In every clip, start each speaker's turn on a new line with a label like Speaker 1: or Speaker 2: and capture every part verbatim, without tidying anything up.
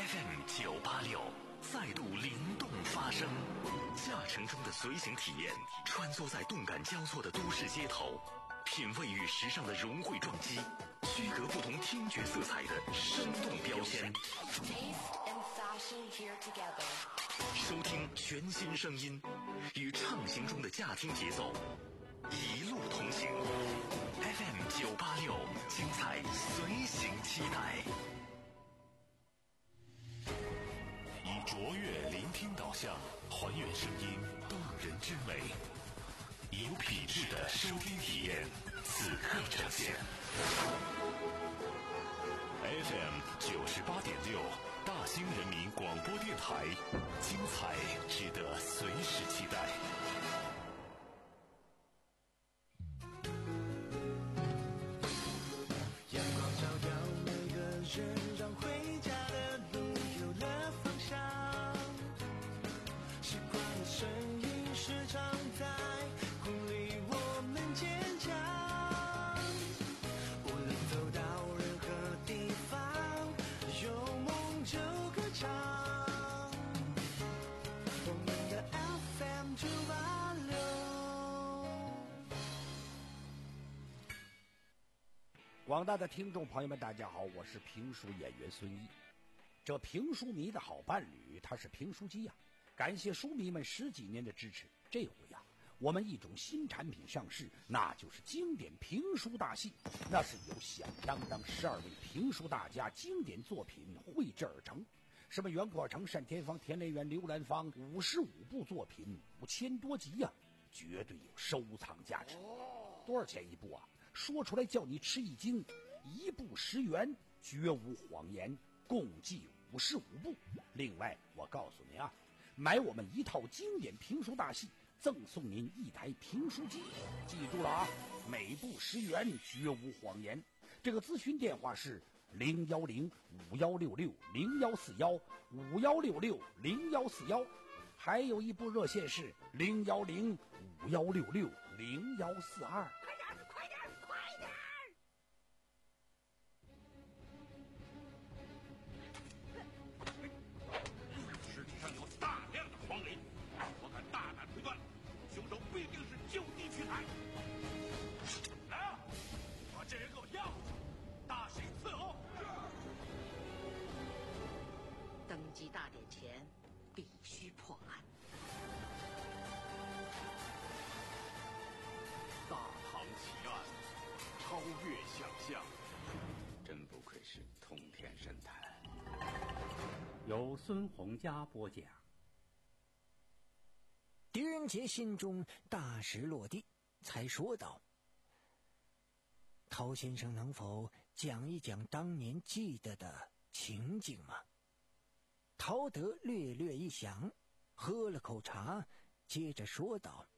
Speaker 1: F M 九八六再度灵动发声，驾乘中的随行体验，穿梭在动感交错的都市街头，品味与时尚的融汇撞击，区隔不同听觉色彩的生动标签。收听全新声音，与畅行中的驾听节奏，一路同行。F M 九八六，精彩随行期待。以卓越聆听导向，还原声音动人之美，有品质的收听体验，此刻呈现。F M 九十八点六，大兴人民广播电台，精彩值得随时期待。
Speaker 2: 阳光照耀每个人，让回家的路有了方向。习惯的声音时常在鼓励我们坚强。无论走到任何地方，有梦就歌唱。我们的 F M 九八六。
Speaker 3: 广大的听众朋友们，大家好，我是评书演员孙一。这评书迷的好伴侣，他是评书机呀、啊。感谢书迷们十几年的支持，这回呀、啊，我们一种新产品上市，那就是经典评书大戏。那是由响当当十二位评书大家经典作品绘制而成，什么袁阔成、单田芳、田连元、刘兰芳，五十五部作品，五千多集呀、啊，绝对有收藏价值。多少钱一部啊？说出来叫你吃一惊，一部十元，绝无谎言，共计五十五部。另外，我告诉您啊，买我们一套经典评书大戏，赠送您一台评书机。记住了啊，每部十元，绝无谎言。这个咨询电话是零幺零五幺六六零幺四幺五幺六六零幺四幺，还有一部热线是零幺零五幺六六零幺四二。
Speaker 4: 黄林，我敢大胆推断，凶手必定是就地取材。来啊，把这人给我押回去，大刑伺候。
Speaker 5: 登基大典前，必须破案。
Speaker 6: 大唐奇案，超越想象，
Speaker 7: 真不愧是通天神坛。
Speaker 8: 由孙洪佳播讲。
Speaker 2: 狄仁杰心中大石落地，才说道：陶先生能否讲一讲当年记得的情景吗？陶德略略一想，喝了口茶，接着说道：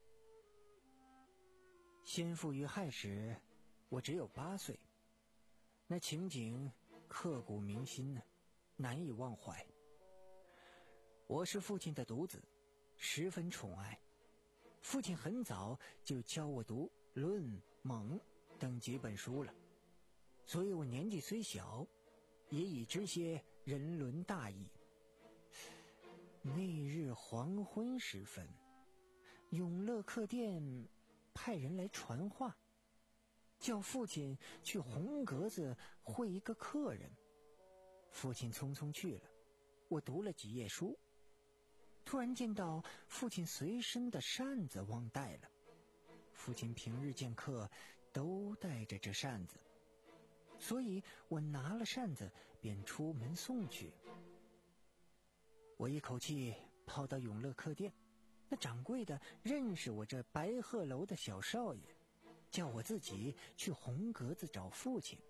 Speaker 2: 先父遇害时，我只有八岁，那情景刻骨铭心呢，难以忘怀。我是父亲的独子，十分宠爱，父亲很早就教我读《论》《蒙》等几本书了，所以我年纪虽小，也已知些人伦大义。那日黄昏时分，永乐客店派人来传话，叫父亲去红格子会一个客人。父亲匆匆去了，我读了几页书，突然见到父亲随身的扇子忘带了。父亲平日见客都带着这扇子，所以我拿了扇子便出门送去。我一口气跑到永乐客店，那掌柜的认识我这白鹤楼的小少爷，叫我自己去红格子找父亲。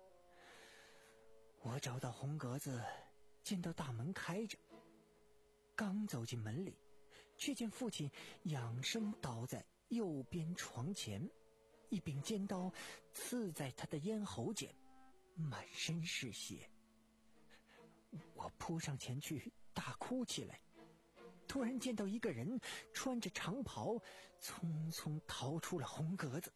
Speaker 2: 我找到红格子，见到大门开着，刚走进门里，却见父亲仰身倒在右边床前，一柄尖刀刺在他的咽喉间，满身是血。我扑上前去大哭起来，突然见到一个人穿着长袍，匆匆逃出了红格子。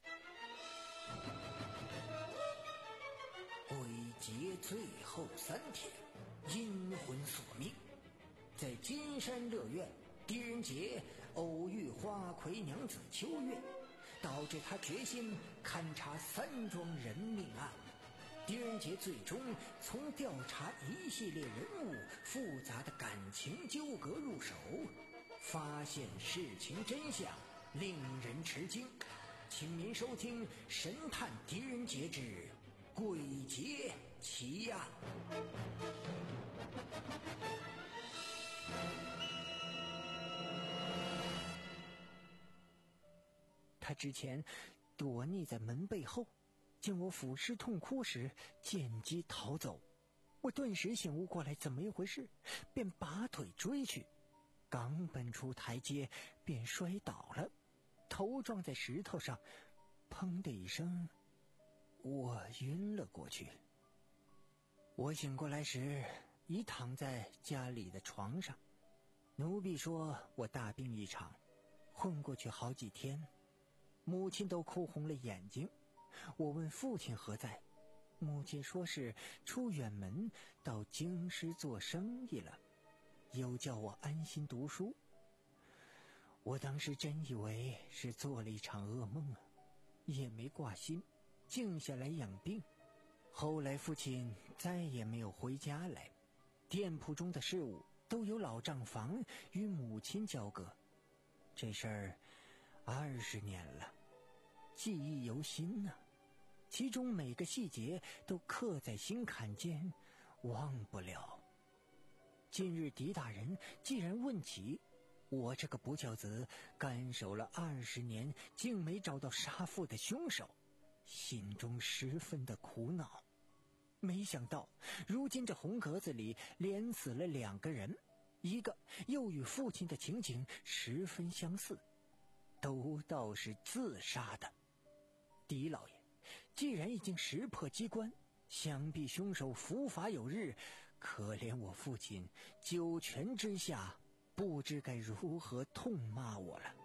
Speaker 2: 归结最后三天， 阴魂索命。在金山乐苑，狄仁杰偶遇花魁娘子秋月，导致他决心勘察三桩人命案。狄仁杰最终从调查一系列人物复杂的感情纠葛入手，发现事情真相，令人吃惊。请您收听《神探狄仁杰之鬼节奇案》。他之前躲匿在门背后，见我俯尸痛哭时见机逃走。我顿时醒悟过来怎么一回事，便拔腿追去，刚奔出台阶便摔倒了，头撞在石头上，砰的一声，我晕了过去。我醒过来时已躺在家里的床上，奴婢说我大病一场，混过去好几天，母亲都哭红了眼睛。我问父亲何在，母亲说是出远门到京师做生意了，又叫我安心读书。我当时真以为是做了一场噩梦啊，也没挂心，静下来养病。后来父亲再也没有回家来，店铺中的事务都由老账房与母亲交割。这事儿二十年了，记忆犹新呢、啊，其中每个细节都刻在心坎间，忘不了。今日狄大人既然问起，我这个不孝子干守了二十年，竟没找到杀父的凶手，心中十分的苦恼。没想到如今这红格子里连死了两个人，一个又与父亲的情景十分相似，都倒是自杀的。狄老爷既然已经识破机关，想必凶手伏法有日，可怜我父亲九泉之下，不知该如何痛骂我了。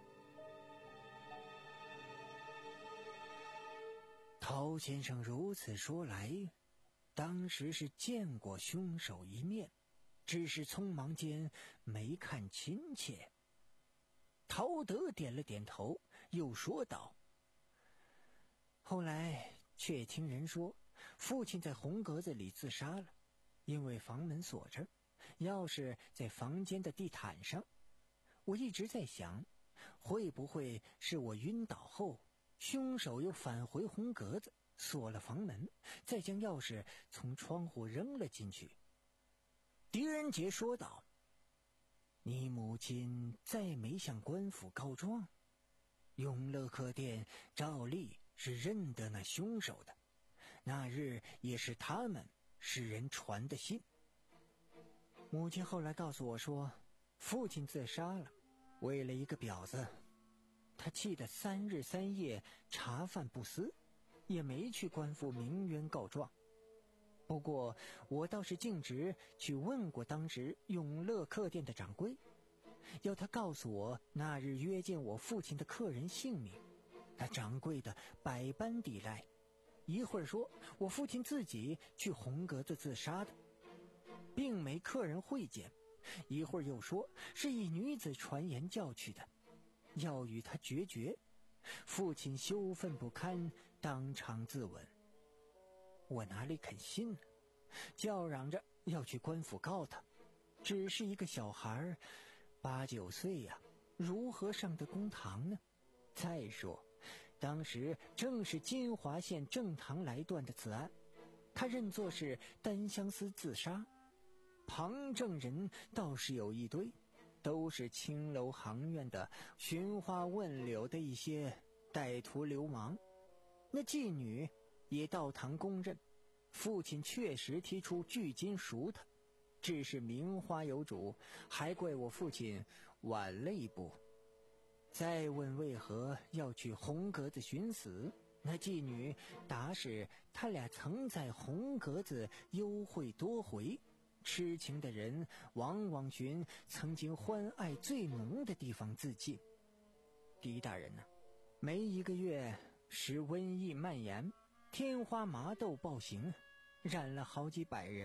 Speaker 2: 陶先生如此说来，当时是见过凶手一面，只是匆忙间没看亲切。陶德点了点头，又说道：后来却听人说父亲在红格子里自杀了，因为房门锁着，钥匙在房间的地毯上。我一直在想，会不会是我晕倒后，凶手又返回红格子，锁了房门，再将钥匙从窗户扔了进去。狄仁杰说道：你母亲再没向官府告状，永乐客店照例是认得那凶手的，那日也是他们使人传的信。母亲后来告诉我说，父亲自杀了，为了一个婊子，他气得三日三夜茶饭不思，也没去官府鸣冤告状。不过我倒是径直去问过当时永乐客店的掌柜，要他告诉我那日约见我父亲的客人姓名。那掌柜的百般抵赖，一会儿说我父亲自己去红格子自杀的，并没客人会见，一会儿又说是一女子传言叫去的，要与他决绝。父亲羞愤不堪，当场自刎。我哪里肯信呢？叫嚷着要去官府告他，只是一个小孩，八九岁呀、啊，如何上得公堂呢？再说当时正是金华县正堂来断的此案，他认作是单相思自杀，旁证人倒是有一堆，都是青楼行院的寻花问柳的一些歹徒流氓。那妓女也到堂公认，父亲确实提出拒金赎他，只是名花有主，还怪我父亲晚了一步。再问为何要去红格子寻死，那妓女答是他俩曾在红格子幽会多回，痴情的人往往寻曾经欢爱最浓的地方自尽。狄大人呢、啊，没一个月使瘟疫蔓延，天花麻豆暴行，染了好几百人，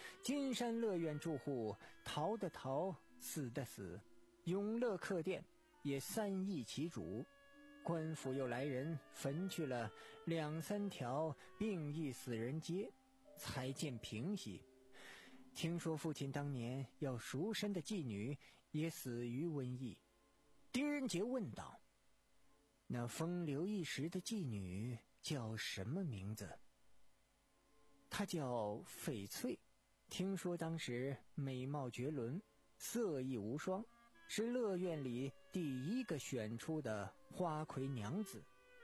Speaker 2: 金山乐院住户逃的逃，死的死，永乐客店也三易其主。官府又来人焚去了两三条病疫死人街，才见平息。听说父亲当年要赎身的妓女也死于瘟疫。狄仁杰问道：那风流一时的妓女叫什么名字？她叫翡翠，听说当时美貌绝伦，色艺无双，是乐院里第一个选出的花魁娘子。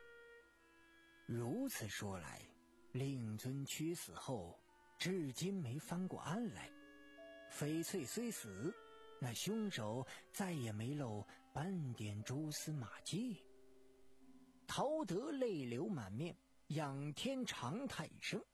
Speaker 2: 如此说来，令尊屈死后至今没翻过案来。翡翠虽死，那凶手再也没露半点蛛丝马迹。陶德泪流满面，仰天长叹一声：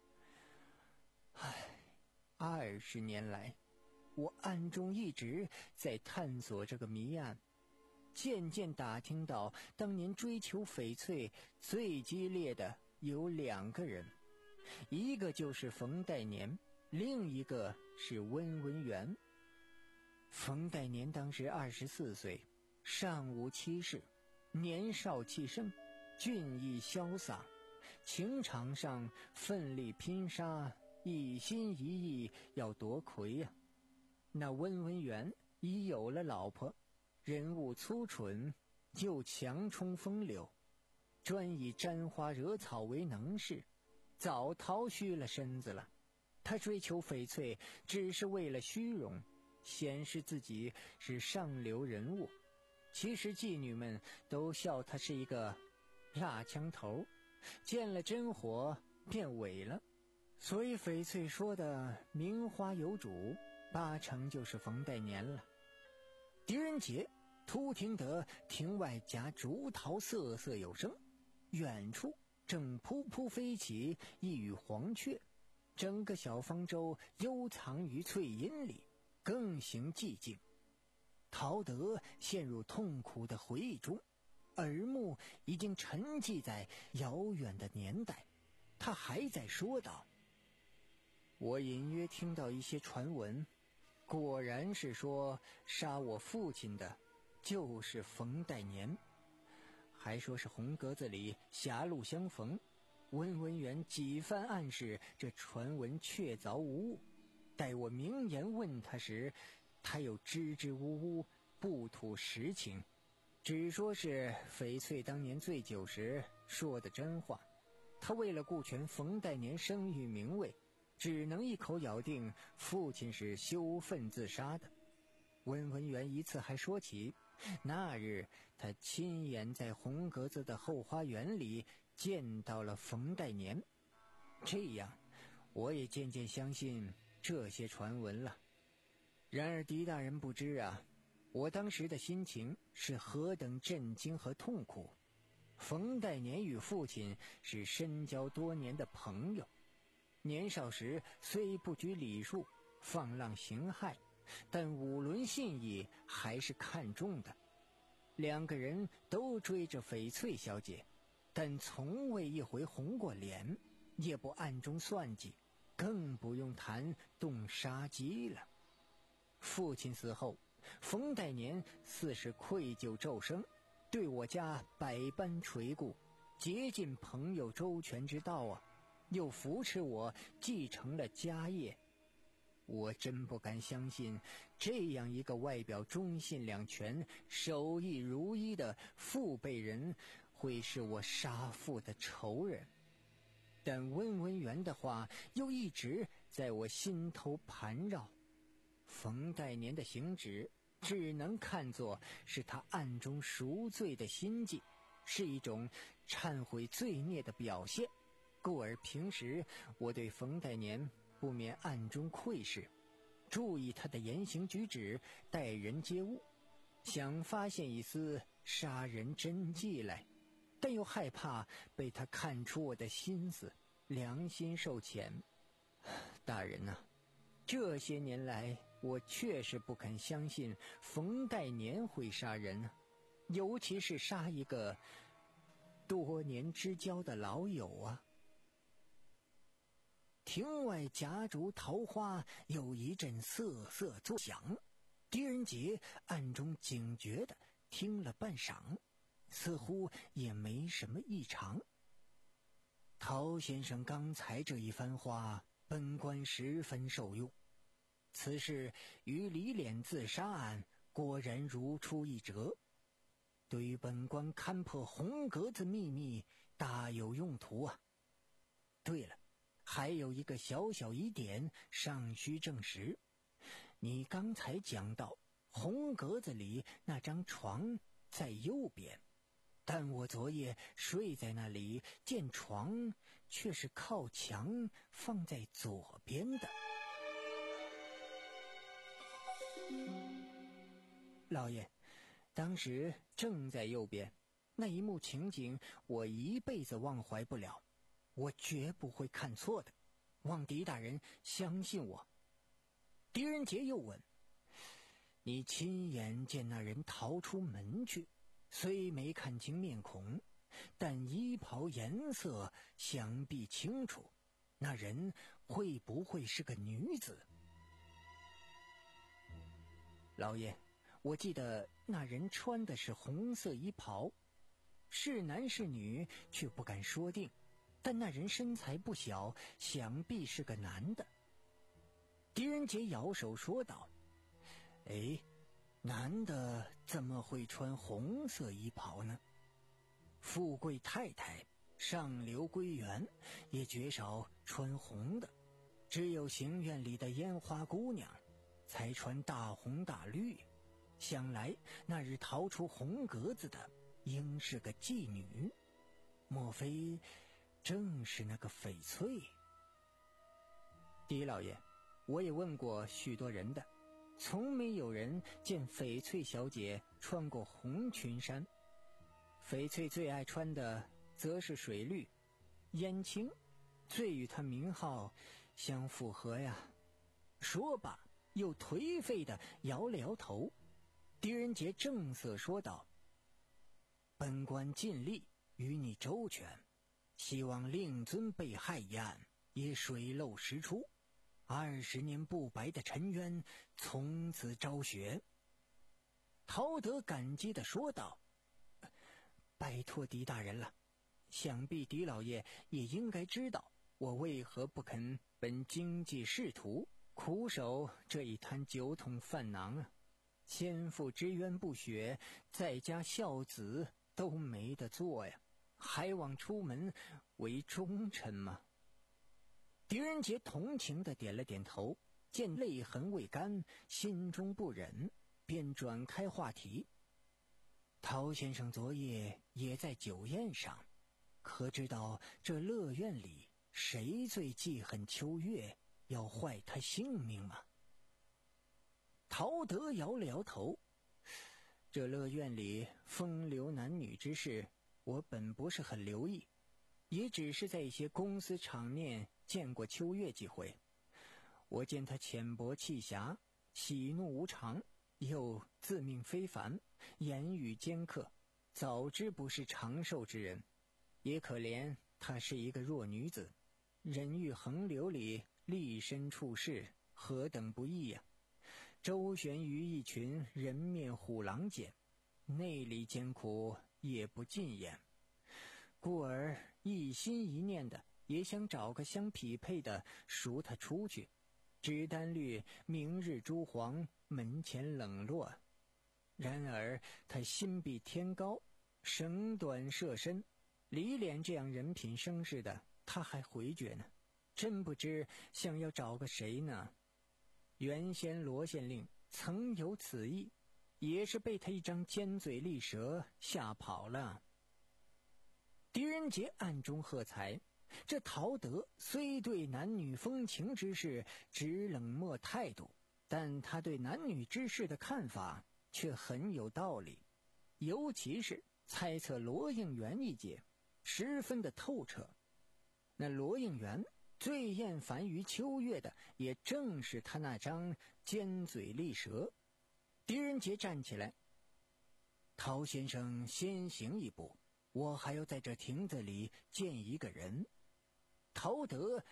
Speaker 2: 唉，二十年来我暗中一直在探索这个谜案，渐渐打听到当年追求翡翠最激烈的有两个人，一个就是冯代年，另一个是温文元。冯代年当时二十四岁，尚无妻室，年少气盛，俊逸潇洒，情场上奋力拼杀，一心一意要夺魁呀、啊。那温文元已有了老婆，人物粗蠢，又强冲风流，专以沾花惹草为能事，早逃虚了身子了。他追求翡翠只是为了虚荣，显示自己是上流人物，其实妓女们都笑他是一个蜡枪头，见了真火便萎了。所以翡翠说的名花有主，八成就是冯代年了。狄仁杰突听得庭外夹竹桃瑟瑟有声，远处正扑扑飞起一羽黄雀，整个小方舟幽藏于翠荫里，更形寂静。陶德陷入痛苦的回忆中，耳目已经沉寂在遥远的年代。他还在说道：我隐约听到一些传闻，果然是说杀我父亲的就是冯代年，还说是红格子里狭路相逢。温文元几番暗示这传闻确凿无误，待我明言问他时，他又支支吾吾，不吐实情，只说是翡翠当年醉酒时说的真话。他为了顾全冯代年声誉名位，只能一口咬定父亲是羞愤自杀的。温文元一次还说起那日他亲眼在红格子的后花园里见到了冯代年，这样我也渐渐相信这些传闻了。然而狄大人不知啊，我当时的心情是何等震惊和痛苦。冯代年与父亲是深交多年的朋友，年少时虽不拘礼数，放浪形骸，但五伦信义还是看重的。两个人都追着翡翠小姐，但从未一回红过脸，也不暗中算计，更不用谈动杀机了。父亲死后，冯代年似是愧疚骤生，对我家百般垂顾，竭尽朋友周全之道啊，又扶持我继承了家业。我真不敢相信，这样一个外表忠信两全、手艺如一的父辈人，会是我杀父的仇人。但温文元的话又一直在我心头盘绕。冯代年的行止只能看作是他暗中赎罪的心迹，是一种忏悔罪孽的表现，故而平时我对冯代年不免暗中窥视，注意他的言行举止、待人接物，想发现一丝杀人真迹来，但又害怕被他看出我的心思，良心受谴。大人啊，这些年来我确实不肯相信冯代年会杀人，尤其是杀一个多年之交的老友啊。 庭外夹竹桃花有一阵瑟瑟作响。狄仁杰暗中警觉地听了半晌，似乎也没什么异常。陶先生刚才这一番话，本官十分受用。此事与李脸自杀案果然如出一辙，对于本官勘破红格子秘密大有用途啊。对了，还有一个小小疑点尚需证实。你刚才讲到红格子里那张床在右边，但我昨夜睡在那里，见床却是靠墙放在左边的。老爷，当时正在右边，那一幕情景我一辈子忘怀不了，我绝不会看错的，望狄大人相信我。狄仁杰又问，你亲眼见那人逃出门去，虽没看清面孔，但衣袍颜色想必清楚，那人会不会是个女子？老爷，我记得那人穿的是红色衣袍，是男是女却不敢说定，但那人身材不小，想必是个男的。狄仁杰摇手说道，哎，男的怎么会穿红色衣袍呢？富贵太太、上流闺园也绝少穿红的，只有行院里的烟花姑娘才穿大红大绿。想来那日逃出红格子的应是个妓女，莫非正是那个翡翠？狄老爷，我也问过许多人的，从没有人见翡翠小姐穿过红裙衫。翡翠最爱穿的则是水绿、烟青，最与她名号相符合呀。说罢又颓废地摇了摇头。狄仁杰正色说道，本官尽力与你周全，希望令尊被害一案也水漏石出，二十年不白的沉冤从此昭雪。陶德感激地说道，拜托狄大人了，想必狄老爷也应该知道我为何不肯本经济仕途，苦守这一滩酒桶饭囊啊。先父之冤不雪，在家孝子都没得做呀，还望出门为忠臣吗？狄仁杰同情地点了点头，见泪痕未干，心中不忍，便转开话题。陶先生昨夜也在酒宴上，可知道这乐院里谁最记恨秋月，要坏他性命吗？陶德摇了摇头，这乐院里风流男女之事，我本不是很留意，也只是在一些公司场面见过秋月几回。我见他浅薄气侠，喜怒无常，又自命非凡，言语尖刻，早知不是长寿之人。也可怜她是一个弱女子，人欲横流里立身处世，何等不易呀、啊！周旋于一群人面虎狼间，内里艰苦也不尽言，故而一心一念的也想找个相匹配的赎他出去，只单虑明日朱黄，门前冷落。然而他心比天高，绳短射深，李脸这样人品生事的他还回绝呢，真不知想要找个谁呢。原先罗县令曾有此意，也是被他一张尖嘴利舌吓跑了。狄仁杰暗中喝彩，这陶德虽对男女风情之事持冷漠态度，但他对男女之事的看法却很有道理，尤其是猜测罗应元一节，十分的透彻。那罗应元最厌烦于秋月的，也正是他那张尖嘴利舌。狄仁杰站起来，陶先生先行一步，我还要在这亭子里见一个人。陶德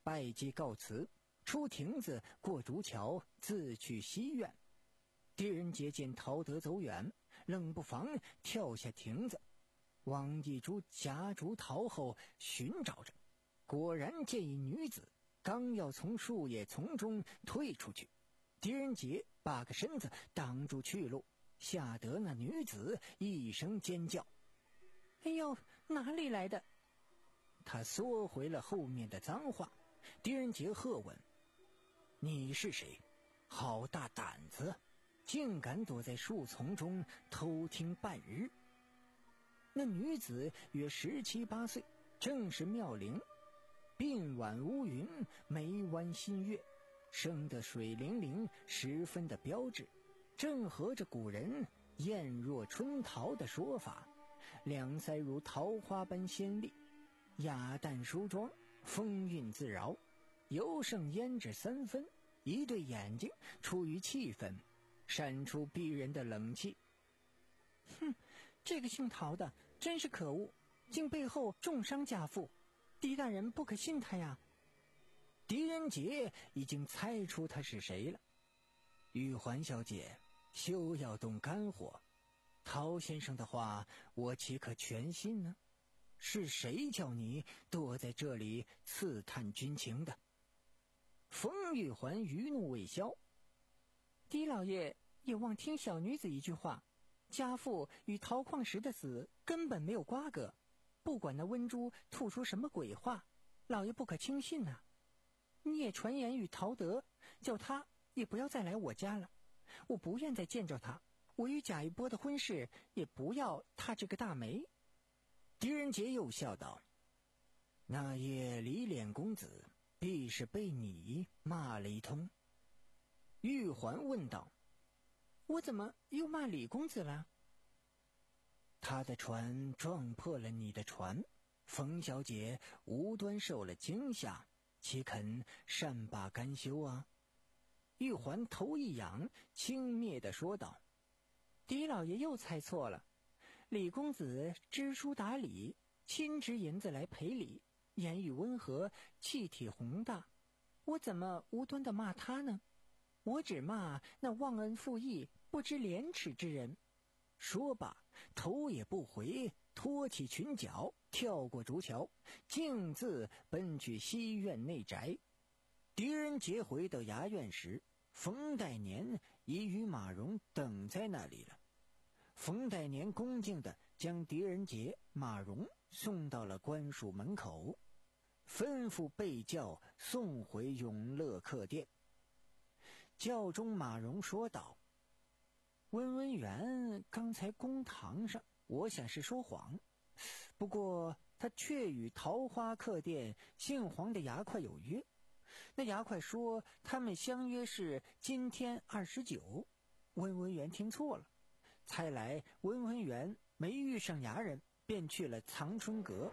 Speaker 2: 拜祭告辞，出亭子过竹桥，自去西院。狄仁杰见陶德走远，冷不防跳下亭子，往一株夹竹桃后寻找着，果然见一女子刚要从树叶丛中退出去，狄仁杰把个身子挡住去路，吓得那女子一声尖叫：“哎呦，哪里来的？”他缩回了后面的脏话。狄仁杰喝问：“你是谁？好大胆子，竟敢躲在树丛中偷听半日？”那女子约十七八岁，正是妙龄，鬓挽乌云，眉弯新月，生得水灵灵，十分的标致，正合着古人艳若春桃的说法，两腮如桃花般鲜丽，雅淡梳妆，风韵自饶，尤胜胭脂三分，一对眼睛出于气氛，闪出逼人的冷气。哼，这个姓陶的真是可恶，竟背后重伤家父，狄大人不可信他呀。狄仁杰已经猜出他是谁了。玉环小姐，休要动肝火，陶先生的话我岂可全信呢？是谁叫你躲在这里刺探军情的？冯玉环余怒未消，狄老爷也忘听小女子一句话，家父与陶矿石的死根本没有瓜葛，不管那温珠吐出什么鬼话，老爷不可轻信啊。你也传言与陶德，叫他也不要再来我家了，我不愿再见着他，我与贾一波的婚事也不要踏这个大霉。狄仁杰又笑道：“那夜李脸公子必是被你骂了一通。”玉环问道：“我怎么又骂李公子了？”他的船撞破了你的船，冯小姐无端受了惊吓，岂肯善罢甘休啊？玉环头一仰，轻蔑地说道：“狄老爷又猜错了，李公子知书达理，亲支银子来赔礼，言语温和，气体宏大，我怎么无端地骂他呢？我只骂那忘恩负义、不知廉耻之人。”说罢，头也不回，拖起裙角，跳过竹桥，径自奔去西院内宅。狄仁杰回到衙院时，冯代年已与马荣等在那里了。冯代年恭敬地将狄仁杰、马荣送到了官署门口，吩咐备轿送回永乐客店。轿中马荣说道：“温文元刚才公堂上，我想是说谎，不过他却与桃花客店姓黄的衙快有约。那衙快说他们相约是今天二十九，温文元听错了，猜来温文元没遇上衙人，便去了藏春阁。”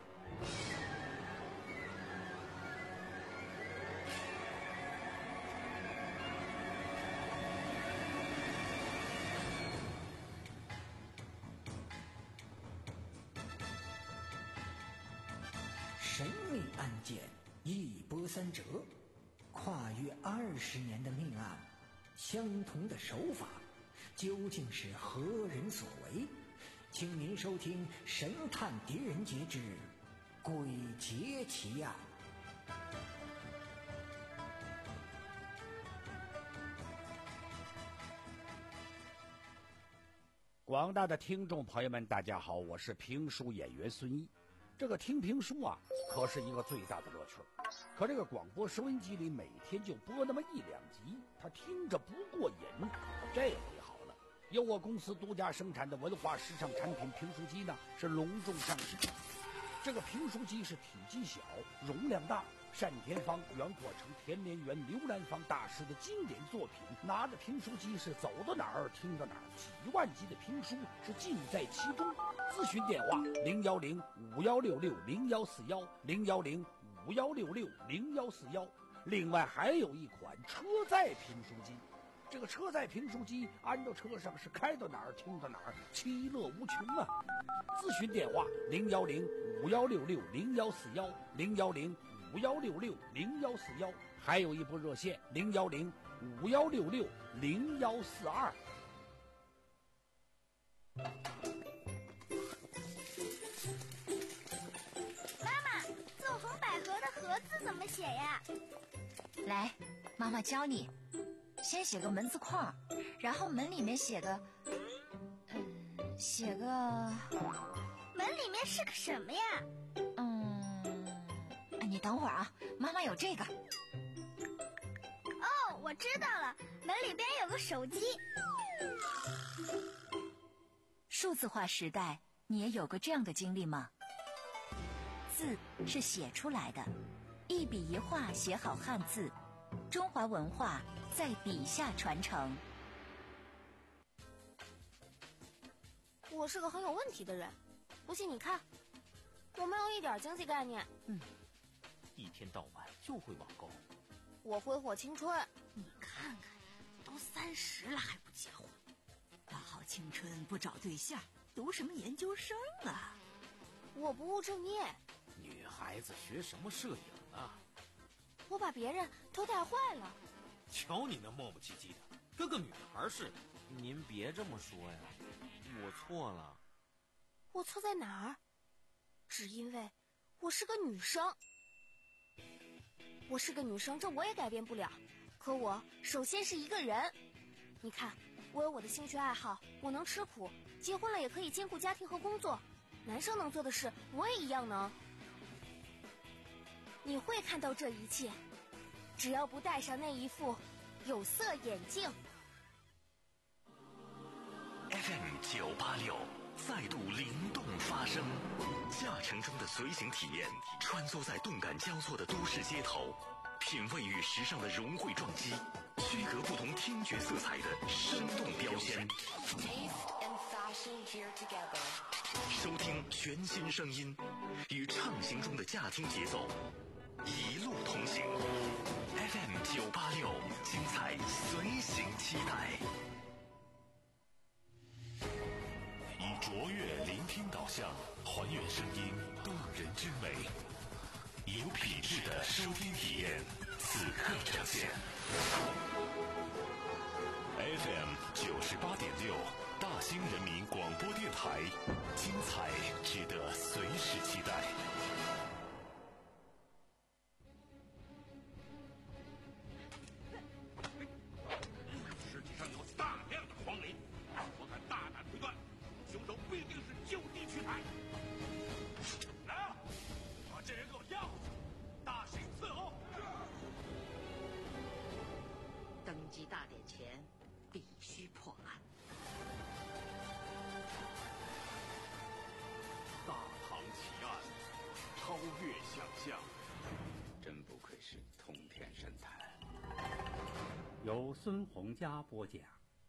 Speaker 2: 神秘案件一波三折，跨越二十年的命案，相同的手法，究竟是何人所为？请您收听《神探狄仁杰之鬼节奇案》。
Speaker 3: 广大的听众朋友们，大家好，我是评书演员孙一。这个听评书啊，可是一个最大的乐趣。可这个广播收音机里每天就播那么一两集，他听着不过瘾。这回好了，由我公司独家生产的文化时尚产品评书机呢，是隆重上市。这个评书机是体积小，容量大，单田芳、袁阔成、田连元、刘兰芳大师的经典作品，拿着评书机是走到哪儿听到哪儿，几万集的评书是尽在其中。咨询电话零幺零五幺六六零幺四幺零幺零五幺六六零幺四幺。另外还有一款车载评书机，这个车载评书机安到车上是开到哪儿听到哪儿，其乐无穷啊！咨询电话零幺零五幺六六零幺四幺零幺零五幺六六零幺四幺，还有一部热线零幺零五幺六六零幺四二。
Speaker 9: 妈妈，纵横捭阖的阖字怎么写呀？
Speaker 10: 来，妈妈教你。先写个门字框，然后门里面写个，嗯，写个。
Speaker 9: 门里面是个什么呀？
Speaker 10: 嗯，你等会儿啊，妈妈有这个。
Speaker 9: 哦，我知道了，门里边有个手机。
Speaker 10: 数字化时代，你也有过这样的经历吗？字是写出来的，一笔一画写好汉字，中华文化在笔下传承。
Speaker 9: 我是个很有问题的人，不信你看，我没有一点经济概念。
Speaker 11: 嗯，一天到晚就会网购。
Speaker 9: 我挥霍青春。
Speaker 5: 你看看，都三十了还不结婚，大好青春不找对象，读什么研究生啊？
Speaker 9: 我不务正业。
Speaker 11: 女孩子学什么摄影啊？
Speaker 9: 我把别人都带坏了。
Speaker 11: 瞧你那磨磨唧唧的，跟个女孩似的。您别这么说呀，我错了。
Speaker 9: 我错在哪儿？只因为我是个女生。我是个女生，这我也改变不了。可我首先是一个人。你看，我有我的兴趣爱好，我能吃苦，结婚了也可以兼顾家庭和工作。男生能做的事，我也一样能。你会看到这一切，只要不戴上那一副有色眼镜。
Speaker 1: F M 九八六再度灵动发声，驾乘中的随行体验，穿梭在动感交错的都市街头，品味与时尚的融汇撞击，区隔不同听觉色彩的生动标签。收听全新声音，与畅行中的驾听节奏，一路同行。F M 九八六，精彩随行期待。以卓越聆听导向，还原声音动人之美，有品质的收听体验，此刻呈现。F M 九十八点六，大兴人民广播电台，精彩值得随时期待。
Speaker 4: 世界上有大量的荒林，我敢大胆推断，凶手必定是就地取材。来啊，把这人给我要下，大刑伺候。
Speaker 5: 登基大典前必须破案。
Speaker 6: 大唐奇案，超越想象，
Speaker 7: 真不愧是通天神探。
Speaker 8: 由孙洪佳播讲。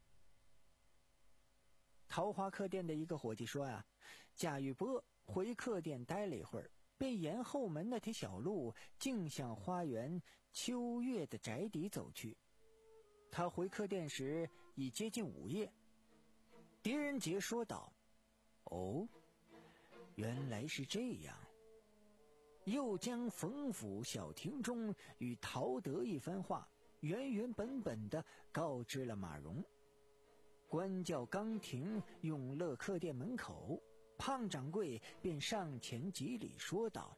Speaker 2: 桃花客店的一个伙计说啊，贾玉波回客店待了一会儿，便沿后门那条小路径向花园秋月的宅邸走去。他回客店时已接近午夜。狄仁杰说道：“哦，原来是这样。”又将冯府小厅中与陶德一番话原原本本地告知了马蓉。官教刚停永乐客店门口，胖掌柜便上前及礼说道：“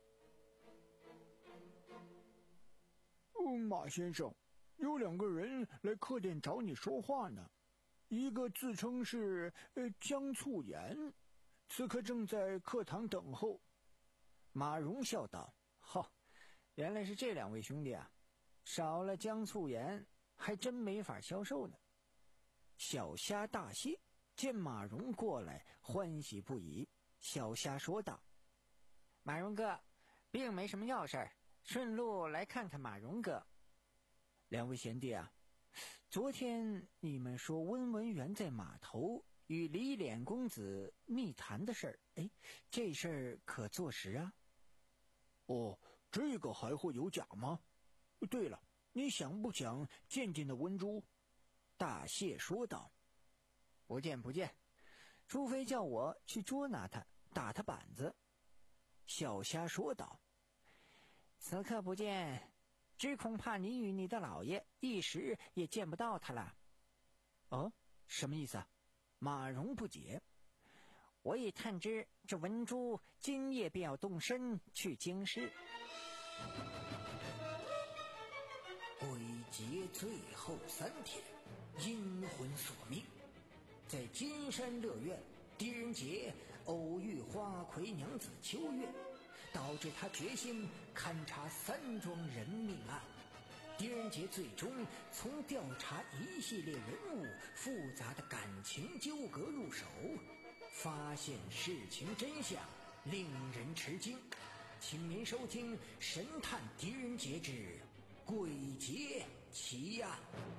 Speaker 12: 嗯，马先生，有两个人来客店找你说话呢，一个自称是呃江促言，此刻正在客堂等候。”
Speaker 2: 马蓉笑道：“好，原来是这两位兄弟啊，少了江促言还真没法销售呢。”小虾大谢见马蓉过来，欢喜不已。小虾说道：“马蓉哥，并没什么要事，顺路来看看马蓉哥。”两位贤弟啊，昨天你们说温文远在码头与李脸公子密谈的事儿，哎，这事儿可坐实啊？
Speaker 12: 哦，这个还会有假吗？对了，你想不想见见那温珠？
Speaker 2: 大谢说道：“不见不见，除非叫我去捉拿他，打他板子。”小虾说道：“ 此刻不见，只恐怕你与你的老爷一时也见不到他了。哦，什么意思啊？马蓉不解。我已探知，这文珠今夜便要动身去京师。
Speaker 13: 鬼节最后三天，阴魂索命。在金山乐苑，狄仁杰偶遇花魁娘子秋月，导致他决心勘察三桩人命案。狄仁杰最终从调查一系列人物复杂的感情纠葛入手，发现事情真相，令人吃惊。请您收听《神探狄仁杰之鬼节奇案》。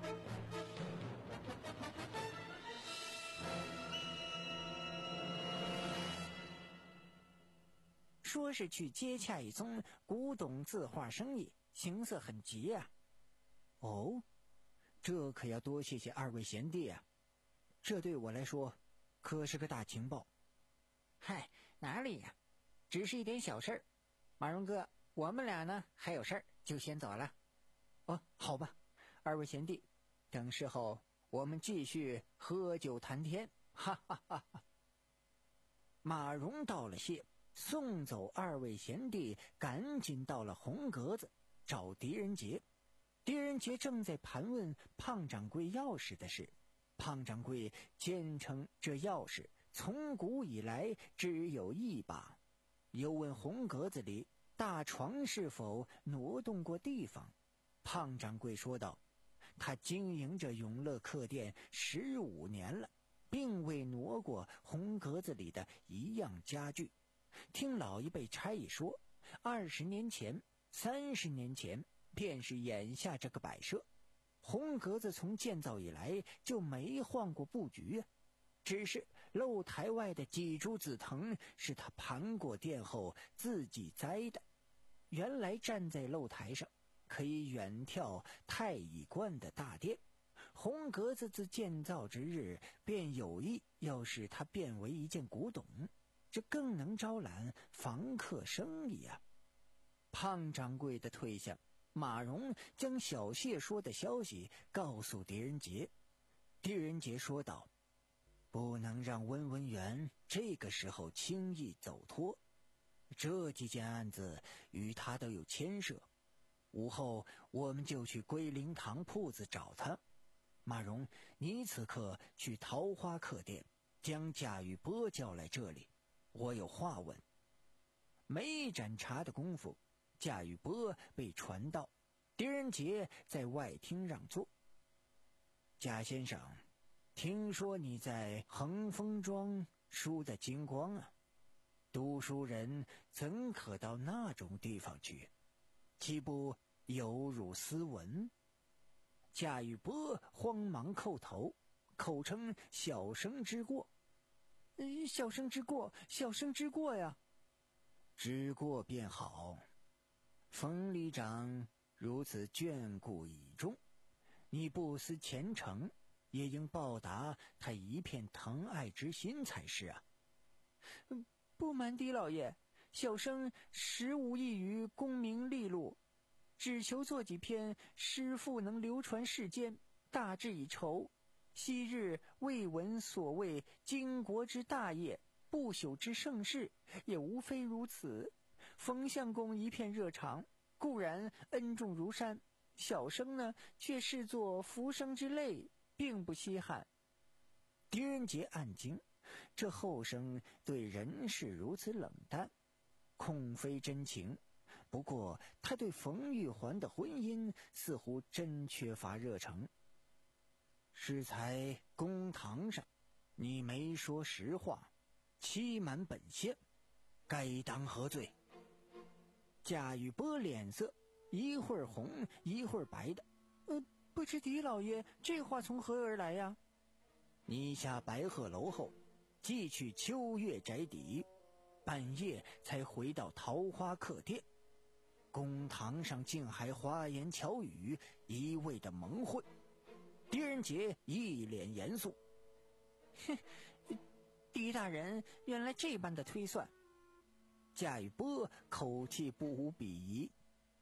Speaker 2: 说是去接洽一宗古董字画生意，形色很急啊。哦，这可要多谢谢二位贤弟啊，这对我来说可是个大情报。嗨，哪里呀、啊，只是一点小事儿。马荣哥，我们俩呢还有事儿，就先走了。哦，好吧，二位贤弟，等事后我们继续喝酒谈天。哈哈哈哈。马荣道了谢，送走二位贤弟，赶紧到了红格子找狄仁杰。狄仁杰正在盘问胖掌柜钥匙的事，胖掌柜坚称这钥匙从古以来只有一把，又问红格子里大床是否挪动过地方。胖掌柜说道，他经营着永乐客店十五年了，并未挪过红格子里的一样家具。听老一辈差役说，二十年前、三十年前便是眼下这个摆设。红格子从建造以来就没换过布局啊，只是露台外的几株紫藤是他盘过店后自己栽的。原来站在露台上可以远眺太乙观的大殿，红格子自建造之日便有意要使它变为一件古董，这更能招揽房客生意啊。胖掌柜的退下，马蓉将小谢说的消息告诉狄仁杰。狄仁杰说道，不能让温文元这个时候轻易走脱，这几件案子与他都有牵涉。午后我们就去归灵堂铺子找他。马蓉，你此刻去桃花客店，将贾雨波叫来这里，我有话问。没一盏茶的功夫，贾雨波被传到，狄仁杰在外厅让座。贾先生，听说你在恒丰庄输得精光啊，读书人怎可到那种地方去？岂不有辱斯文？贾雨波慌忙叩头，口称小生之过。呃、小生之过，小生之过呀。知过便好。冯里长如此眷顾倚重，你不思前程，也应报答他一片疼爱之心才是啊。不瞒狄老爷，小生实无异于功名利禄，只求做几篇诗赋能流传世间，大志已酬。昔日未闻所谓经国之大业，不朽之盛世，也无非如此。冯相公一片热肠，固然恩重如山，小生呢却视作浮生之泪，并不稀罕。狄仁杰暗惊，这后生对人事如此冷淡，恐非真情。不过他对冯玉环的婚姻似乎真缺乏热诚。适才公堂上，你没说实话，欺瞒本县，该当何罪？贾雨波脸色一会儿红一会儿白的，呃，不知狄老爷这话从何而来呀？你下白鹤楼后，即去秋月宅邸，半夜才回到桃花客店，公堂上竟还花言巧语，一味的蒙混。狄仁杰一脸严肃，哼，狄大人原来这般的推算。贾雨波口气不无鄙夷，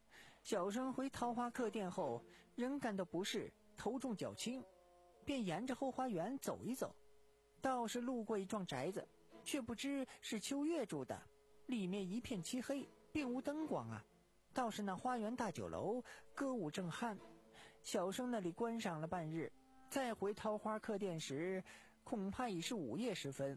Speaker 2: 小生回桃花客店后，仍感到不适，头重脚轻，便沿着后花园走一走，倒是路过一幢宅子，却不知是秋月住的，里面一片漆黑，并无灯光啊。倒是那花园大酒楼歌舞正酣，小生那里观赏了半日，再回桃花客店时，恐怕已是午夜时分。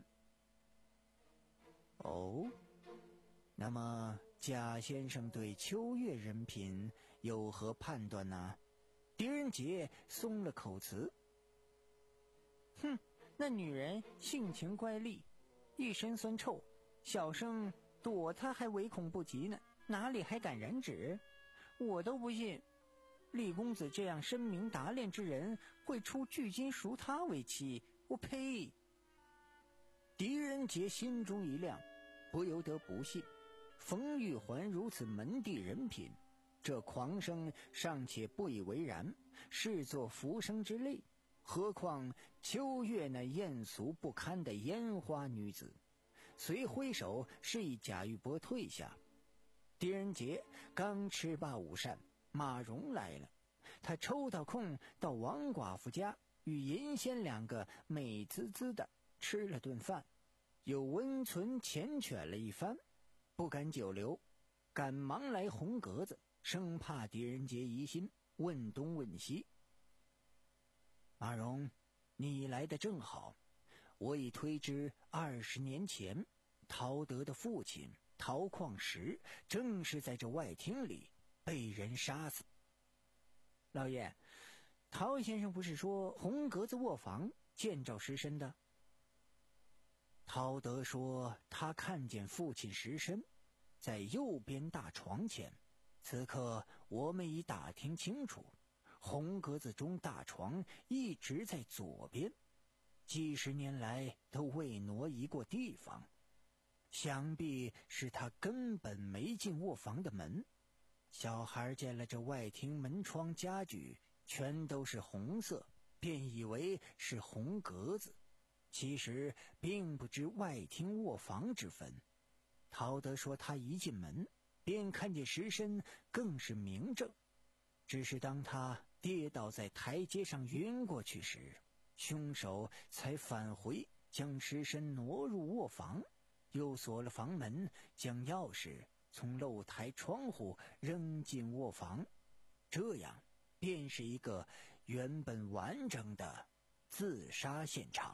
Speaker 13: 哦，那么贾先生对秋月人品有何判断呢？狄仁杰松了口词。
Speaker 2: 哼，那女人性情乖戾，一身酸臭，小生躲她还唯恐不及呢，哪里还敢染指？我都不信李公子这样深明达练之人会出巨金赎她为妻，我呸！
Speaker 13: 狄仁杰心中一亮，不由得不信。冯玉环如此门第人品，这狂生尚且不以为然，视作浮生之类，何况秋月那艳俗不堪的烟花女子。遂挥手示意贾玉波退下。狄仁杰刚吃罢午膳，马蓉来了，他抽到空到王寡妇家，与银仙两个美滋滋的吃了顿饭，又温存缱绻了一番，不敢久留，赶忙来红格子，生怕狄仁杰疑心，问东问西。马蓉，你来得正好，我已推知二十年前陶德的父亲陶矿石正是在这外厅里被人杀死。
Speaker 2: 老爷，陶先生不是说红格子卧房见着尸身的？
Speaker 13: 陶德说他看见父亲尸身在右边大床前，此刻我们已打听清楚，红格子中大床一直在左边，几十年来都未挪移过地方，想必是他根本没进卧房的门。小孩见了这外厅门窗家具全都是红色，便以为是红格子，其实并不知外厅卧房之分。陶德说他一进门便看见尸身，更是明证。只是当他跌倒在台阶上晕过去时，凶手才返回将尸身挪入卧房，又锁了房门，将钥匙从露台窗户扔进卧房，这样便是一个原本完整的自杀现场。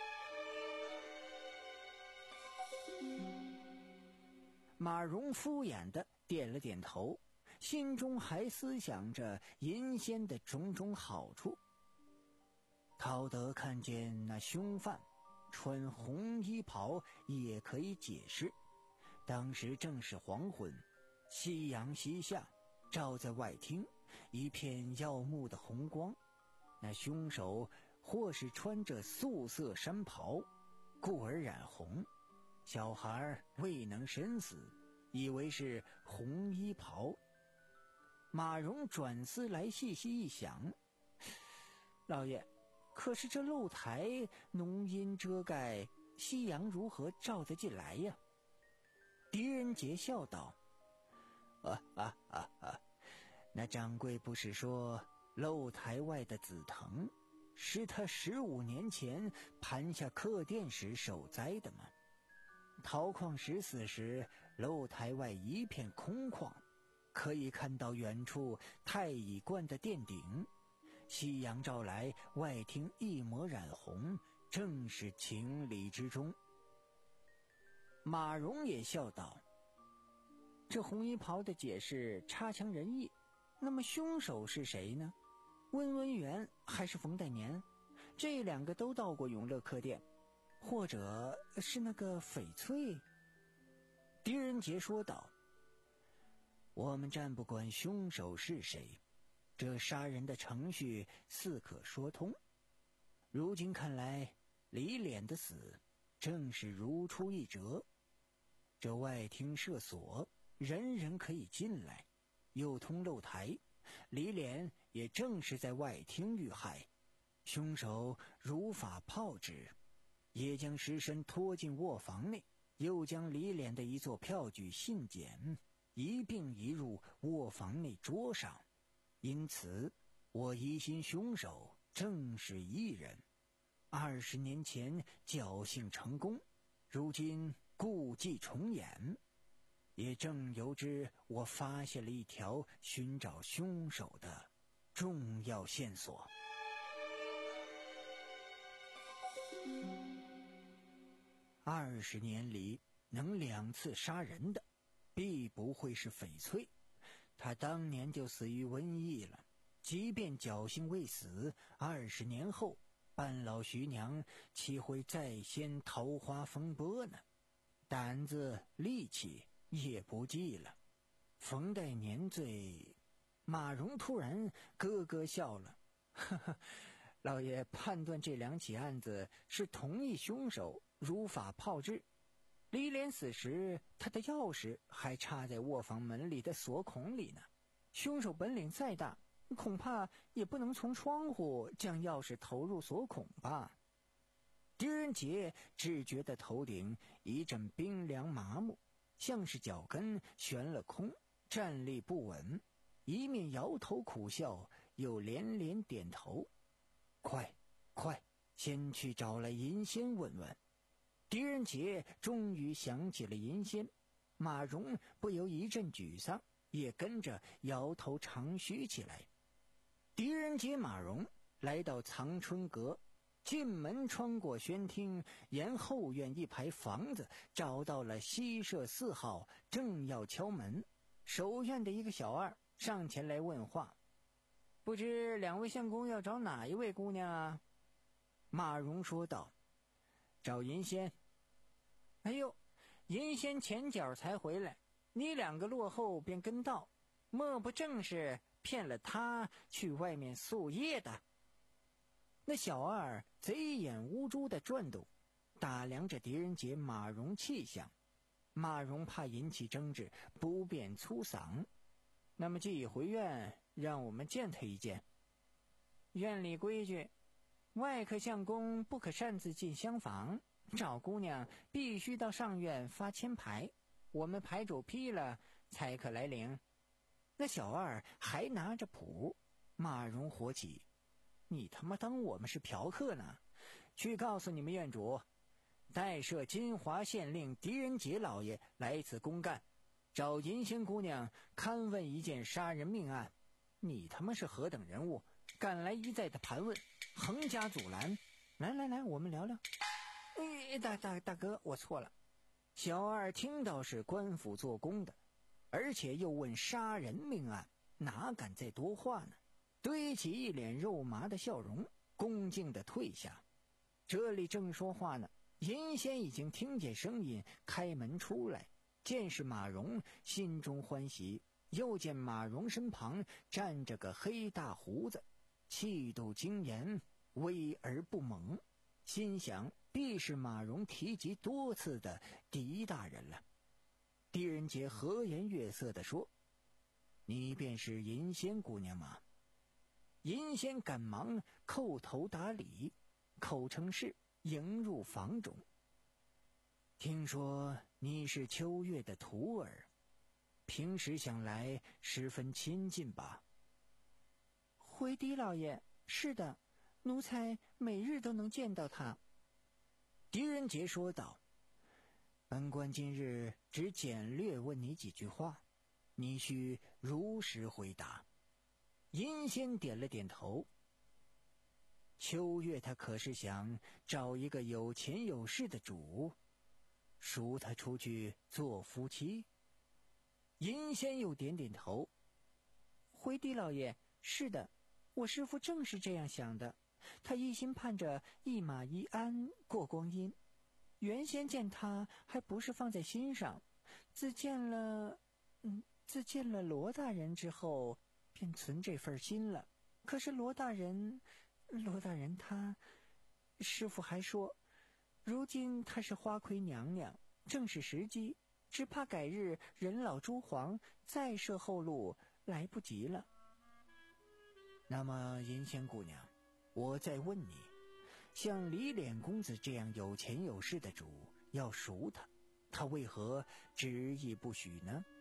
Speaker 2: 马蓉敷衍地点了点头，心中还思想着银仙的种种好处。
Speaker 13: 陶德看见那凶犯穿红衣袍也可以解释，当时正是黄昏，夕阳西下，照在外厅一片耀目的红光。那凶手或是穿着素色衫袍，故而染红，小孩未能身死，以为是红衣袍。
Speaker 2: 马蓉转思来细细一想，老爷，可是这露台浓阴遮盖，夕阳如何照得进来呀？
Speaker 13: 狄仁杰笑道：啊啊啊啊！那掌柜不是说露台外的紫藤是他十五年前盘下客店时受灾的吗？陶矿石死时，露台外一片空旷，可以看到远处太乙观的殿顶，夕阳照来，外厅一抹染红，正是情理之中。
Speaker 2: 马蓉也笑道：这红衣袍的解释差强人意，那么凶手是谁呢？温文元还是冯代年？这两个都到过永乐客店，或者是那个翡翠？
Speaker 13: 狄仁杰说道：我们暂不管凶手是谁，这杀人的程序似可说通。如今看来，李脸的死正是如出一辙。这外厅设锁，人人可以进来，又通露台，李脸也正是在外厅遇害，凶手如法炮制，也将尸身拖进卧房内，又将李脸的一座票据信笺
Speaker 2: 一并移入卧房内桌上，因此我疑心凶手正是一人。二十年前侥幸成功，如今故伎重演，也正由之我发现了一条寻找凶手的重要线索。二十年里能两次杀人的，必不会是翡翠。他当年就死于瘟疫了，即便侥幸未死，二十年后半老徐娘岂会再掀桃花风波呢？胆子力气也不济了。冯代年罪，马蓉突然咯咯笑了。呵呵，老爷判断这两起案子是同一凶手，如法炮制。李莲死时，他的钥匙还插在卧房门里的锁孔里呢。凶手本领再大，恐怕也不能从窗户将钥匙投入锁孔吧。狄仁杰只觉得头顶一阵冰凉麻木，像是脚跟悬了空，站立不稳，一面摇头苦笑，又连连点头。快快，先去找来银仙问问。狄仁杰终于想起了银仙，马蓉不由一阵沮丧，也跟着摇头长吁起来。狄仁杰、马蓉来到藏春阁，进门穿过轩厅，沿后院一排房子找到了西舍四号，正要敲门，守院的一个小二上前来问话：“不知两位相公要找哪一位姑娘啊？”马蓉说道：“找银仙。”“哎呦，银仙前脚才回来，你两个落后便跟到，莫不正是骗了他去外面宿夜的？”那小二贼眼乌珠的转动，打量着狄仁杰、马蓉气象。马蓉怕引起争执，不便粗嗓：“那么既已回院，让我们见他一见。”“院里规矩，外客相公不可擅自进厢房，找姑娘必须到上院发签牌，我们牌主批了才可来领。”那小二还拿着谱。马蓉火起：“你他妈当我们是嫖客呢？去告诉你们院主，代设金华县令狄仁杰老爷来此公干，找银仙姑娘勘问一件杀人命案。你他妈是何等人物，敢来一再的盘问，横加阻拦？来来来，我们聊聊。”“哎，大大大哥，我错了。”小二听到是官府做工的，而且又问杀人命案，哪敢再多话呢？堆起一脸肉麻的笑容，恭敬地退下。这里正说话呢，银仙已经听见声音，开门出来，见是马蓉，心中欢喜，又见马蓉身旁站着个黑大胡子，气度惊严，威而不猛，心想必是马蓉提及多次的狄大人了。狄仁杰和颜悦色地说：“你便是银仙姑娘吗？”银仙赶忙叩头打礼，口称是，迎入房中。“听说你是秋月的徒儿，平时想来十分亲近吧？”“回狄老爷，是的，奴才每日都能见到他。”狄仁杰说道：“本官今日只简略问你几句话，你需如实回答。”银仙点了点头。“秋月他可是想找一个有钱有势的主，赎他出去做夫妻？”银仙又点点头。“回狄老爷，是的，我师父正是这样想的，他一心盼着一马一鞍过光阴，原先见他还不是放在心上，自见了嗯，自见了罗大人之后便存这份心了。可是罗大人罗大人他师父还说，如今他是花魁娘娘，正是时机，只怕改日人老珠黄，再设后路来不及了。”“那么银仙姑娘，我再问你，像李脸公子这样有钱有势的主要赎他，他为何执意不许呢？”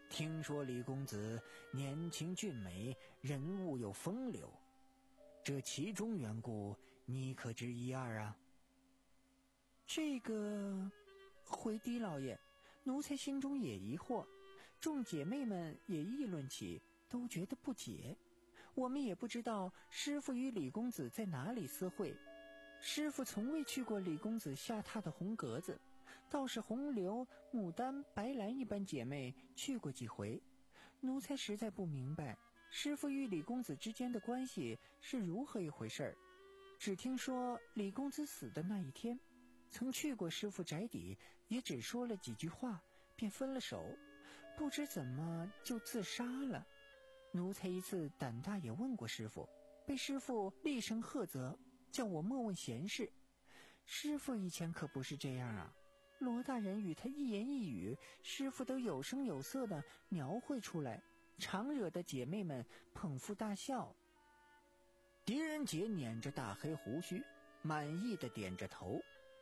Speaker 2: 听说李公子年轻俊美，人物又风流，这其中缘故，你可知一二啊？
Speaker 14: 这个，回狄老爷，奴才心中也疑惑，众姐妹们也议论起，都觉得不解。我们也不知道师父与李公子在哪里私会，师父从未去过李公子下榻的红阁子，倒是红柳、牡丹、白兰一般姐妹去过几回。奴才实在不明白师父与李公子之间的关系是如何一回事儿。只听说李公子死的那一天，曾去过师父宅邸，也只说了几句话便分了手，不知怎么就自杀了。奴才一次胆大也问过师父，被师父厉声喝责，叫我莫问闲事。师父以前可不是这样啊，罗大人与他一言一语，师父都有声有色地描绘出来，常惹得姐妹们捧腹大笑。
Speaker 2: 狄仁杰捻着大黑胡须，满意的点着头。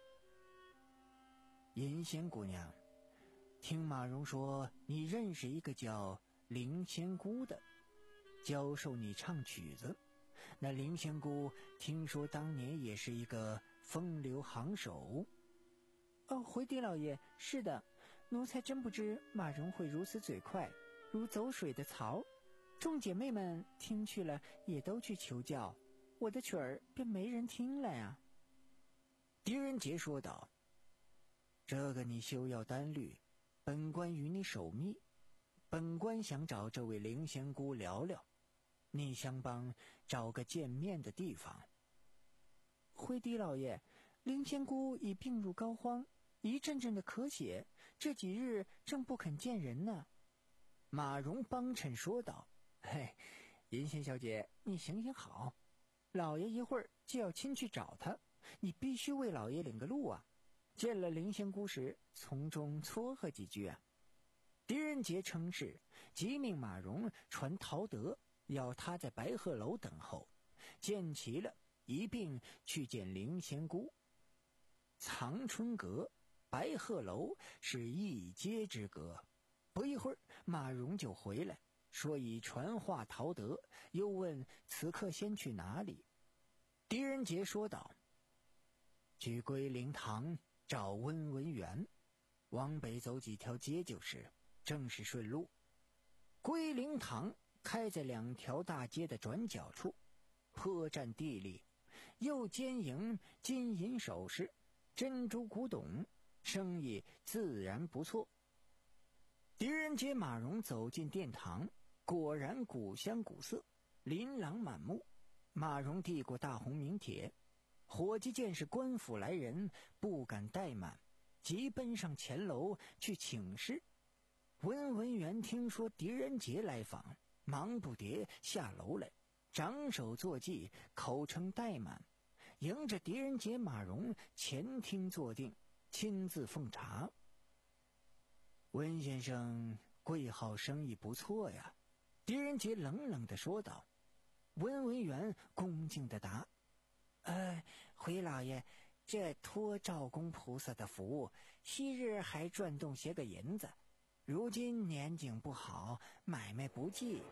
Speaker 2: 银仙姑娘，听马蓉说你认识一个叫灵仙姑的，教授你唱曲子。那灵仙姑听说当年也是一个风流行手。
Speaker 14: 哦，回狄老爷，是的，奴才真不知马蓉会如此嘴快，如走水的槽。众姐妹们听去了，也都去求教，我的曲儿便没人听了呀。
Speaker 2: 狄仁杰说道：这个你休要单虑，本官与你守密。本官想找这位灵仙姑聊聊，你相帮找个见面的地方。
Speaker 14: 回狄老爷，灵仙姑已病入膏肓，一阵阵的咳血，这几日正不肯见人呢。
Speaker 2: 马蓉帮衬说道：嘿，
Speaker 14: 银仙小姐，你行行好，老爷一会儿就要亲去找他，你必须为老爷领个路啊。见了灵仙姑时，从中撮合几句啊。
Speaker 2: 狄仁杰称是，即命马蓉传陶德，要他在白鹤楼等候，见齐了一并去见灵仙姑。藏春阁、白鹤楼是一街之隔，不一会儿马蓉就回来，说已传话陶德，又问此刻先去哪里。狄仁杰说道：去归灵堂找温文元，往北走几条街就是，正是顺路。归灵堂开在两条大街的转角处，颇占地利，又兼营金银首饰、珍珠古董，生意自然不错。狄仁杰、马蓉走进殿堂，果然古香古色，琳琅满目。马蓉递过大红名帖，伙计见是官府来人，不敢怠慢，急奔上前楼去请示。温文元听说狄仁杰来访，忙不迭下楼来，掌手作揖，口称怠慢，迎着狄仁杰、马蓉前厅坐定，亲自奉茶。温先生贵号生意不错呀，狄仁杰冷冷地说道。温文元恭敬地答：呃，回老爷，这托赵公菩萨的福，昔日还赚动些个银子，如今年景不好，买卖不济。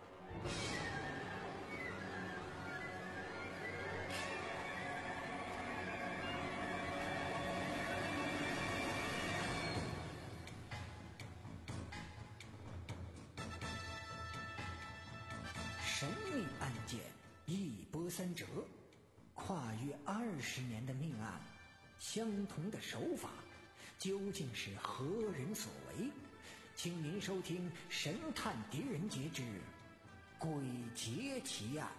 Speaker 2: 神秘案件一波三折，跨越二十年的命案，相同的手法，究竟是何人所为？请您收听《神探狄仁杰之鬼节奇案》。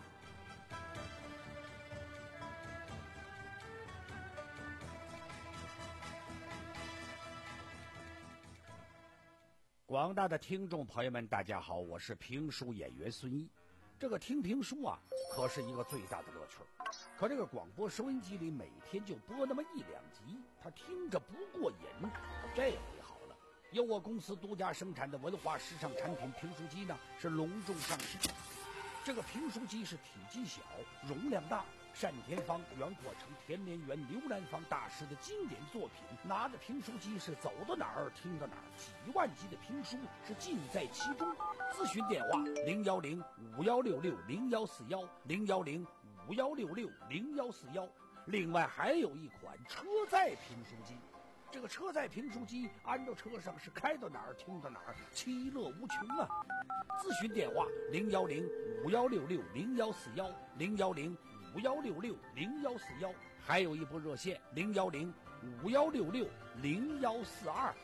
Speaker 3: 广大的听众朋友们，大家好，我是评书演员孙一。这个听评书啊，可是一个最大的乐趣。可这个广播收音机里每天就播那么一两集，他听着不过瘾。这回好了，由我公司独家生产的文化时尚产品评书机呢，是隆重上市。这个评书机是体积小、容量大， 单田芳原过成田连元、刘兰芳大师的经典作品，拿着评书机是走到哪儿听到哪儿，几万集的评书是尽在其中。咨询电话零幺零五幺六六零幺四幺零幺零五幺六六零幺四幺。另外还有一款车载评书机，这个车载评书机安到车上是开到哪儿听到哪儿，其乐无穷啊。咨询电话零幺零五幺六六零幺四幺零幺零五幺六六零幺四幺，还有一部热线零幺零五幺六六零幺四二。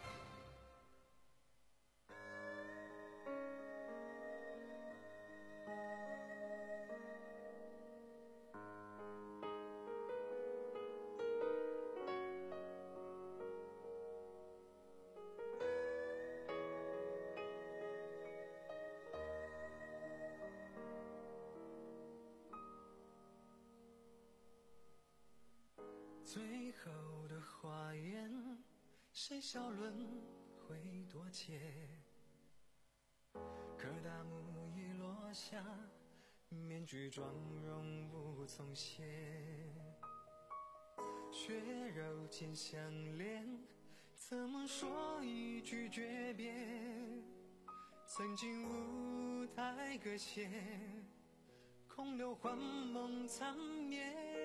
Speaker 15: 最后的花园，谁笑轮回多劫？可大幕已落下，面具妆容无从卸。血肉间相连，怎么说一句诀别？曾经舞台搁浅，空留幻梦残灭。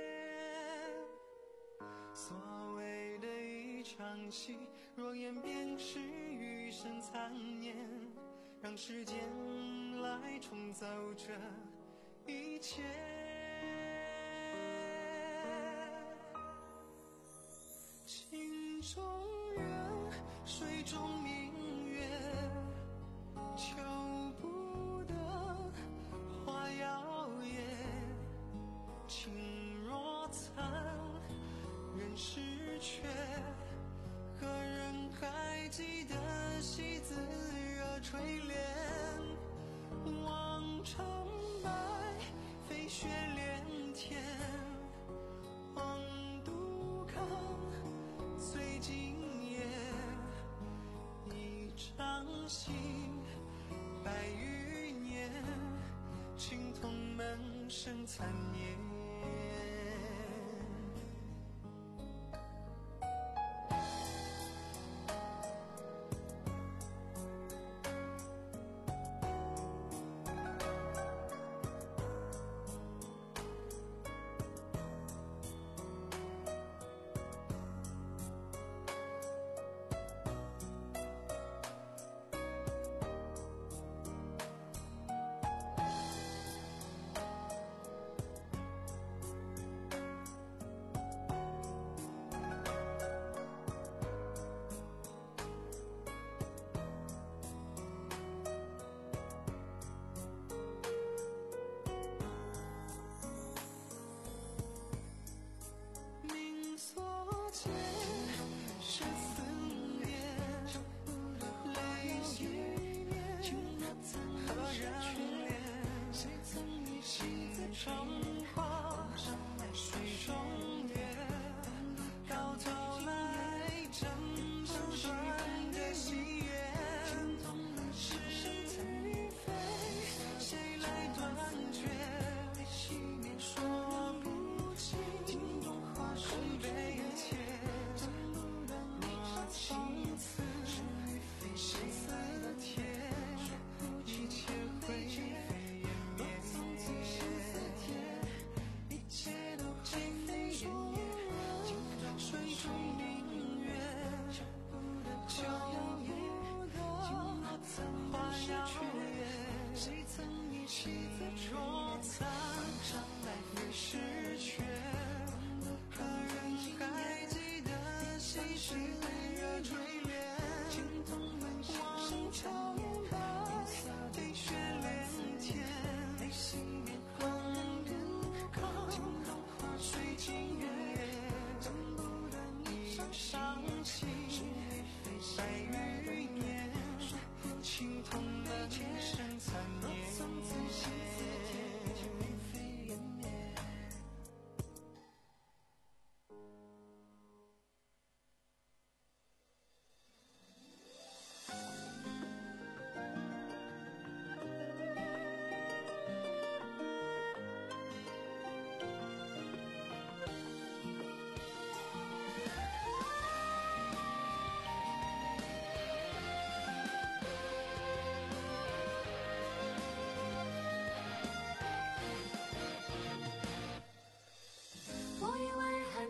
Speaker 15: 所谓的一场戏，若演变是余生残念，让时间来重走这一切。情中人，水中明月，求不得花摇曳，情若残人失却，何人还记得戏子热垂帘？望长白，飞雪连天，望杜康醉今夜，一场戏，百余年，青铜门生残念。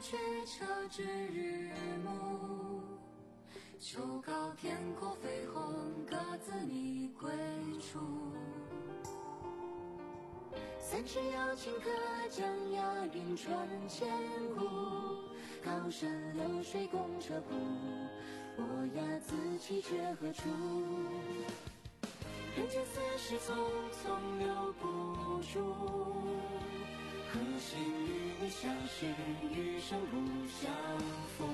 Speaker 16: 鹊桥之日暮，秋高天阔飞鸿，各自觅归处。三尺瑶琴客，将鸦云传千古。高山流水共彻浦，我鸦自弃却何处？人间似事匆匆留不住，何须与你相识，余生不相负。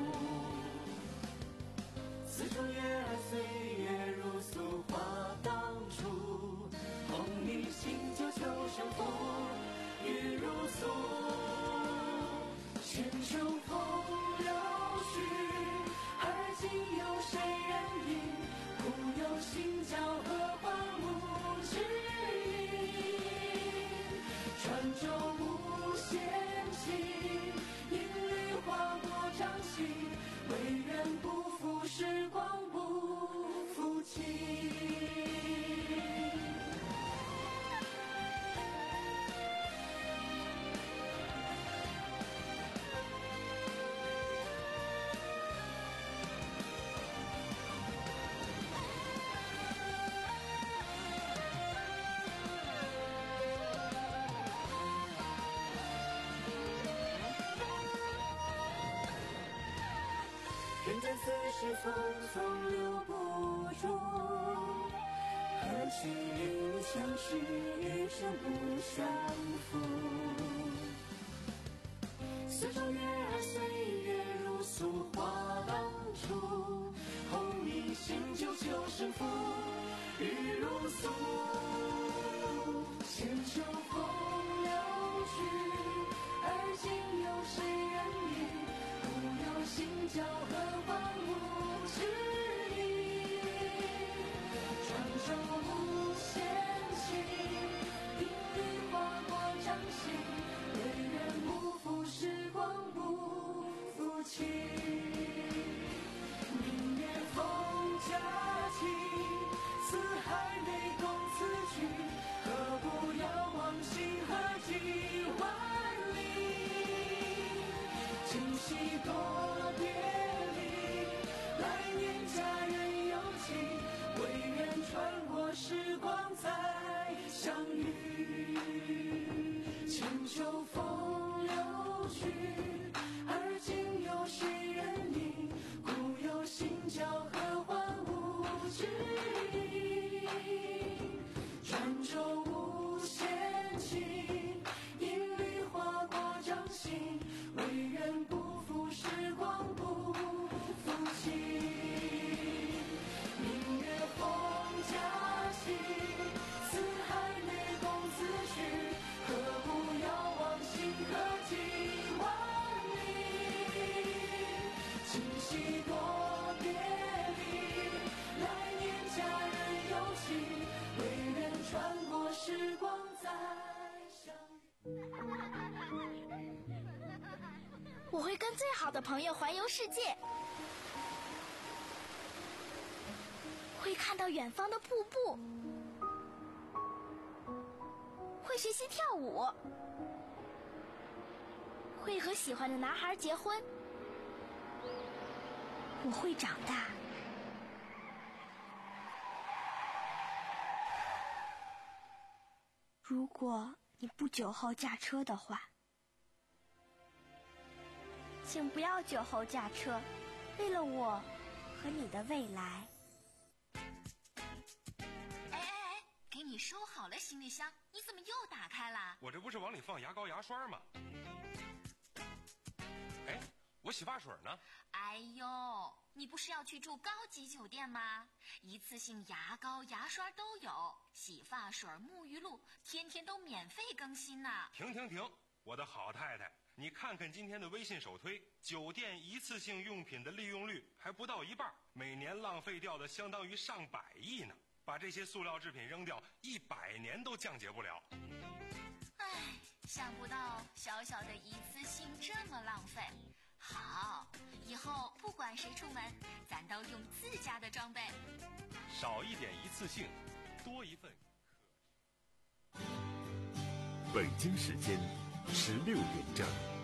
Speaker 16: 似竹叶儿，岁月如素，话当初。红泥新酒，旧声负，雨如素。千秋风流去，而今有谁人饮？故有心交合，花无知音。传舟无限情，一缕划过掌心。唯愿不负时光，不负情。人间似事匆匆留不住，何须与你相识，余生不相负。似竹叶儿，岁月如素，话当初。红泥新酒，旧声负，雨如素。千秋风流去，而今有谁人饮？故有心交合，花无知音。传舟无限情，一缕划过掌心。唯愿不负时光，不负情。明月风佳期，四海内共此曲。何不遥望星河几万里？今夕多别离，来年佳人有情。唯愿穿过时光再相遇。千秋风流去，而今有谁人饮？故有心交合，花无知音。传舟无限情，一缕划过掌心。唯愿不负时光，不负情。明月风佳期，四海内共此曲。何不遥望星河几万里？今夕多别离，来年佳人有情。唯愿穿过时光再相遇。
Speaker 9: 我会跟最好的朋友环游世界，会看到远方的瀑布，会学习跳舞，会和喜欢的男孩结婚。我会长大。如果你不酒后驾车的话，请不要酒后驾车，为了我和你的未来。
Speaker 10: 哎哎哎，给你收好了行李箱，你怎么又打开了？
Speaker 17: 我这不是往里放牙膏牙刷吗？哎，我洗发水呢？
Speaker 10: 哎呦，你不是要去住高级酒店吗？一次性牙膏牙刷都有，洗发水沐浴露天天都免费更新呢。
Speaker 17: 停停停，我的好太太，你看看今天的微信首推，酒店一次性用品的利用率还不到一半，每年浪费掉的相当于上百亿呢。把这些塑料制品扔掉，一百年都降解不了。
Speaker 10: 唉，想不到小小的一次性这么浪费。好，以后不管谁出门，咱都用自家的装备。
Speaker 17: 少一点一次性，多一份。
Speaker 1: 北京时间十六点整。